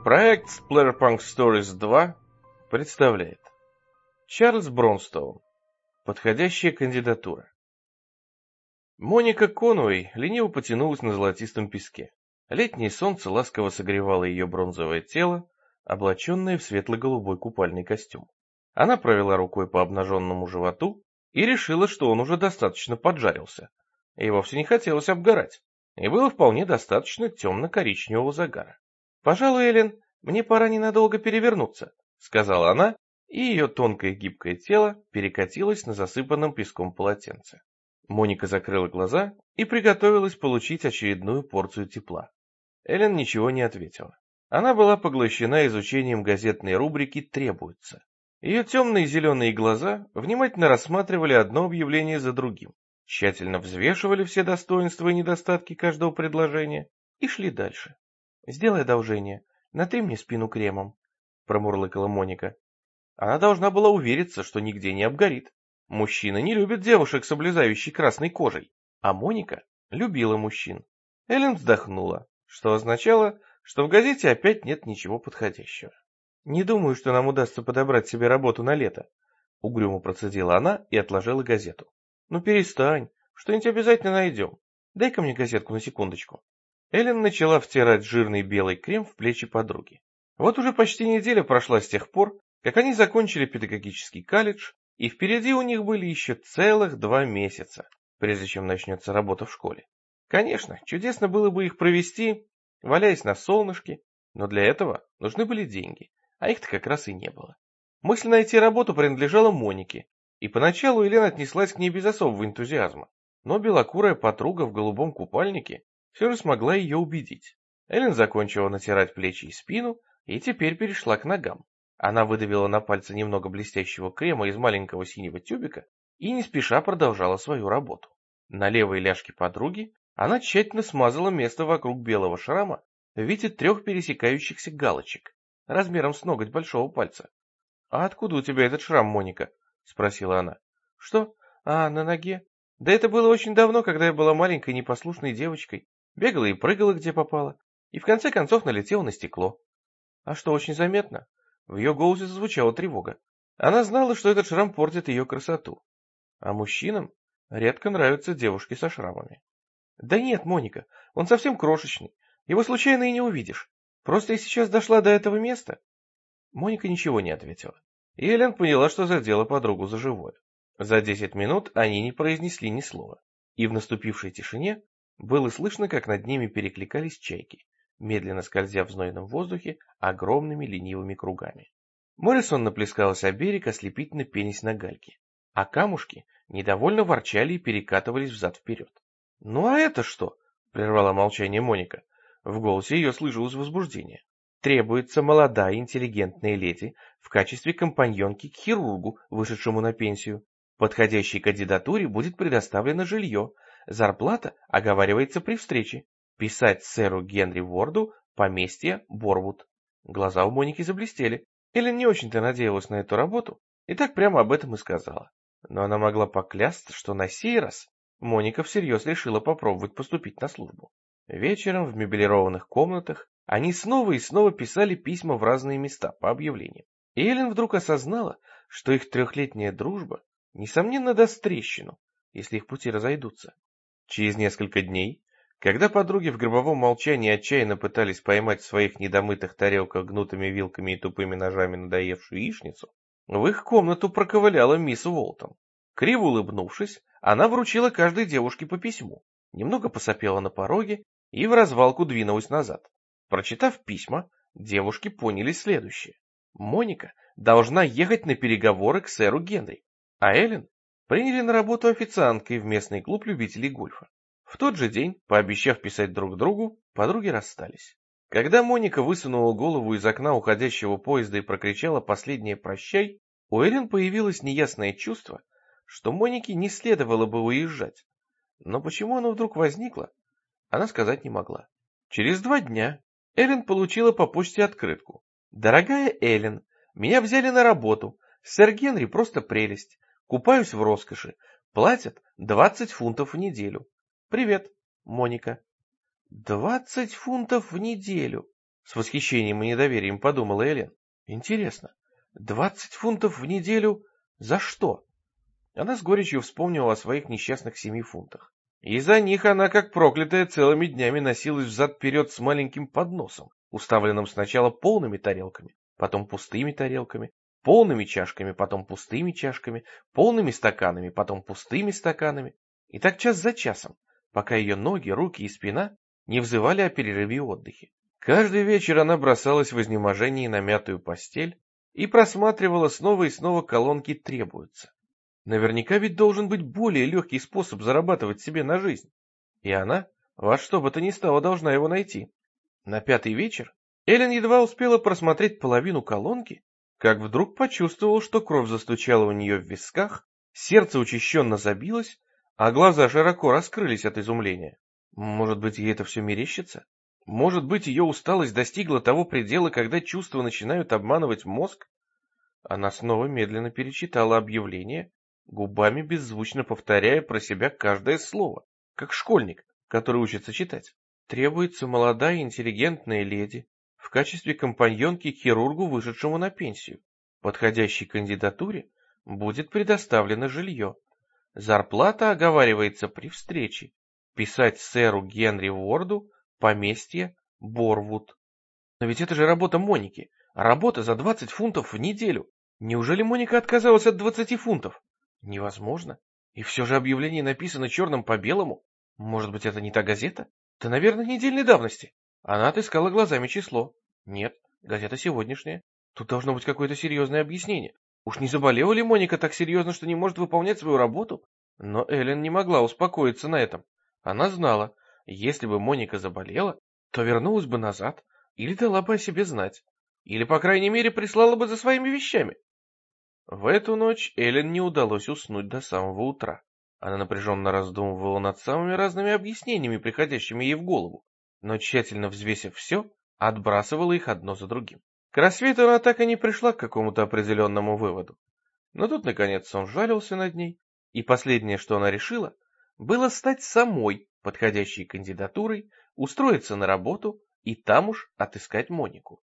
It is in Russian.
Проект Splatterpunk Stories 2 представляет Чарльз Бронстоун. Подходящая кандидатура. Моника Конуэй лениво потянулась на золотистом песке. Летнее солнце ласково согревало ее бронзовое тело, облаченное в светло-голубой купальный костюм. Она провела рукой по обнаженному животу и решила, что он уже достаточно поджарился. И вовсе не хотелось обгорать, и было вполне достаточно темно-коричневого загара. «Пожалуй, Эллен, мне пора ненадолго перевернуться», — сказала она, и ее тонкое гибкое тело перекатилось на засыпанном песком полотенце. Моника закрыла глаза и приготовилась получить очередную порцию тепла. Эллен ничего не ответила. Она была поглощена изучением газетной рубрики «Требуется». Ее темные зеленые глаза внимательно рассматривали одно объявление за другим, тщательно взвешивали все достоинства и недостатки каждого предложения и шли дальше. «Сделай одолжение, натри мне спину кремом», — промурлыкала Моника. Она должна была увериться, что нигде не обгорит. Мужчины не любят девушек с облезающей красной кожей, а Моника любила мужчин. Эллен вздохнула, что означало, что в газете опять нет ничего подходящего. «Не думаю, что нам удастся подобрать себе работу на лето», — угрюмо процедила она и отложила газету. «Ну перестань, что-нибудь обязательно найдем. Дай-ка мне газетку на секундочку». Эллен начала втирать жирный белый крем в плечи подруги. Вот уже почти неделя прошла с тех пор, как они закончили педагогический колледж, и впереди у них были еще целых 2 месяца, прежде чем начнется работа в школе. Конечно, чудесно было бы их провести, валяясь на солнышке, но для этого нужны были деньги, а их-то как раз и не было. Мысль найти работу принадлежала Монике, и поначалу Елена отнеслась к ней без особого энтузиазма, но белокурая подруга в голубом купальнике все же смогла ее убедить. Эллен закончила натирать плечи и спину, и теперь перешла к ногам. Она выдавила на пальцы немного блестящего крема из маленького синего тюбика и не спеша продолжала свою работу. На левой ляжке подруги она тщательно смазала место вокруг белого шрама в виде 3 пересекающихся галочек, размером с ноготь большого пальца. «А откуда у тебя этот шрам, Моника?» — спросила она. «Что? А, на ноге? Да это было очень давно, когда я была маленькой непослушной девочкой. Бегала и прыгала, где попало, и в конце концов налетела на стекло». «А что, очень заметно?» В ее голосе зазвучала тревога. Она знала, что этот шрам портит ее красоту. А мужчинам редко нравятся девушки со шрамами. «Да нет, Моника, он совсем крошечный. Его случайно и не увидишь. Просто я сейчас дошла до этого места». Моника ничего не ответила. И Эллен поняла, что задела подругу за живое. За 10 минут они не произнесли ни слова. И в наступившей тишине было слышно, как над ними перекликались чайки, медленно скользя в знойном воздухе огромными ленивыми кругами. Море сонно плескалось о берег, ослепительно пенясь на гальке, а камушки недовольно ворчали и перекатывались взад-вперед. «Ну а это что?» — прервала молчание Моника. В голосе ее слышалось возбуждение. «Требуется молодая интеллигентная леди в качестве компаньонки к хирургу, вышедшему на пенсию. Подходящей кандидатуре будет предоставлено жилье. Зарплата оговаривается при встрече. Писать сэру Генри Ворду, поместье Борвуд». Глаза у Моники заблестели. Эллен не очень-то надеялась на эту работу и так прямо об этом и сказала. Но она могла поклясться, что на сей раз Моника всерьез решила попробовать поступить на службу. Вечером в мебелированных комнатах они снова и снова писали письма в разные места по объявлениям. И Эллен вдруг осознала, что их 3-летняя дружба несомненно даст трещину, если их пути разойдутся. Через несколько дней, когда подруги в гробовом молчании отчаянно пытались поймать в своих недомытых тарелках гнутыми вилками и тупыми ножами надоевшую яичницу, в их комнату проковыляла мисс Уолтон. Криво улыбнувшись, она вручила каждой девушке по письму, немного посопела на пороге и в развалку двинулась назад. Прочитав письма, девушки поняли следующее. Моника должна ехать на переговоры к сэру Генри, а Эллен приняли на работу официанткой в местный клуб любителей гольфа. В тот же день, пообещав писать друг другу, подруги расстались. Когда Моника высунула голову из окна уходящего поезда и прокричала последнее «прощай», у Эллен появилось неясное чувство, что Монике не следовало бы уезжать. Но почему оно вдруг возникло, она сказать не могла. Через 2 дня Эллен получила по почте открытку. «Дорогая Эллен, меня взяли на работу. Сэр Генри просто прелесть. Купаюсь в роскоши. Платят 20 фунтов в неделю. Привет, Моника». 20 фунтов в неделю. С восхищением и недоверием подумала Элен. Интересно, 20 фунтов в неделю за что? Она с горечью вспомнила о своих несчастных 7 фунтах. Из-за них она, как проклятая, целыми днями носилась взад-вперед с маленьким подносом, уставленным сначала полными тарелками, потом пустыми тарелками, полными чашками, потом пустыми чашками, полными стаканами, потом пустыми стаканами. И так час за часом, пока ее ноги, руки и спина не взывали о перерыве и отдыхе. Каждый вечер она бросалась в изнеможении на мятую постель и просматривала снова и снова колонки «Требуется». Наверняка ведь должен быть более легкий способ зарабатывать себе на жизнь. И она во что бы то ни стало должна его найти. На 5-й вечер Элен едва успела просмотреть половину колонки, как вдруг почувствовала, что кровь застучала у нее в висках, сердце учащенно забилось, а глаза широко раскрылись от изумления. Может быть, ей это все мерещится? Может быть, ее усталость достигла того предела, когда чувства начинают обманывать мозг? Она снова медленно перечитала объявление, губами беззвучно повторяя про себя каждое слово, как школьник, который учится читать. Требуется молодая интеллигентная леди в качестве компаньонки к хирургу, вышедшему на пенсию. Подходящей кандидатуре будет предоставлено жилье. Зарплата оговаривается при встрече. Писать сэру Генри Уорду, поместье Борвуд. Но ведь это же работа Моники, работа за 20 фунтов в неделю. Неужели Моника отказалась от 20 фунтов? Невозможно. И все же объявление написано черным по белому. Может быть, это не та газета? Да, наверное, недельной давности. Она отыскала глазами число. Нет, газета сегодняшняя. Тут должно быть какое-то серьезное объяснение. Уж не заболела ли Моника так серьезно, что не может выполнять свою работу? Но Эллен не могла успокоиться на этом. Она знала, если бы Моника заболела, то вернулась бы назад или дала бы о себе знать. Или, по крайней мере, прислала бы за своими вещами. В эту ночь Эллен не удалось уснуть до самого утра. Она напряженно раздумывала над самыми разными объяснениями, приходящими ей в голову, но, тщательно взвесив все, отбрасывала их одно за другим. К рассвету она так и не пришла к какому-то определенному выводу. Но тут, наконец, он жалился над ней, и последнее, что она решила, было стать самой подходящей кандидатурой, устроиться на работу и там уж отыскать Монику.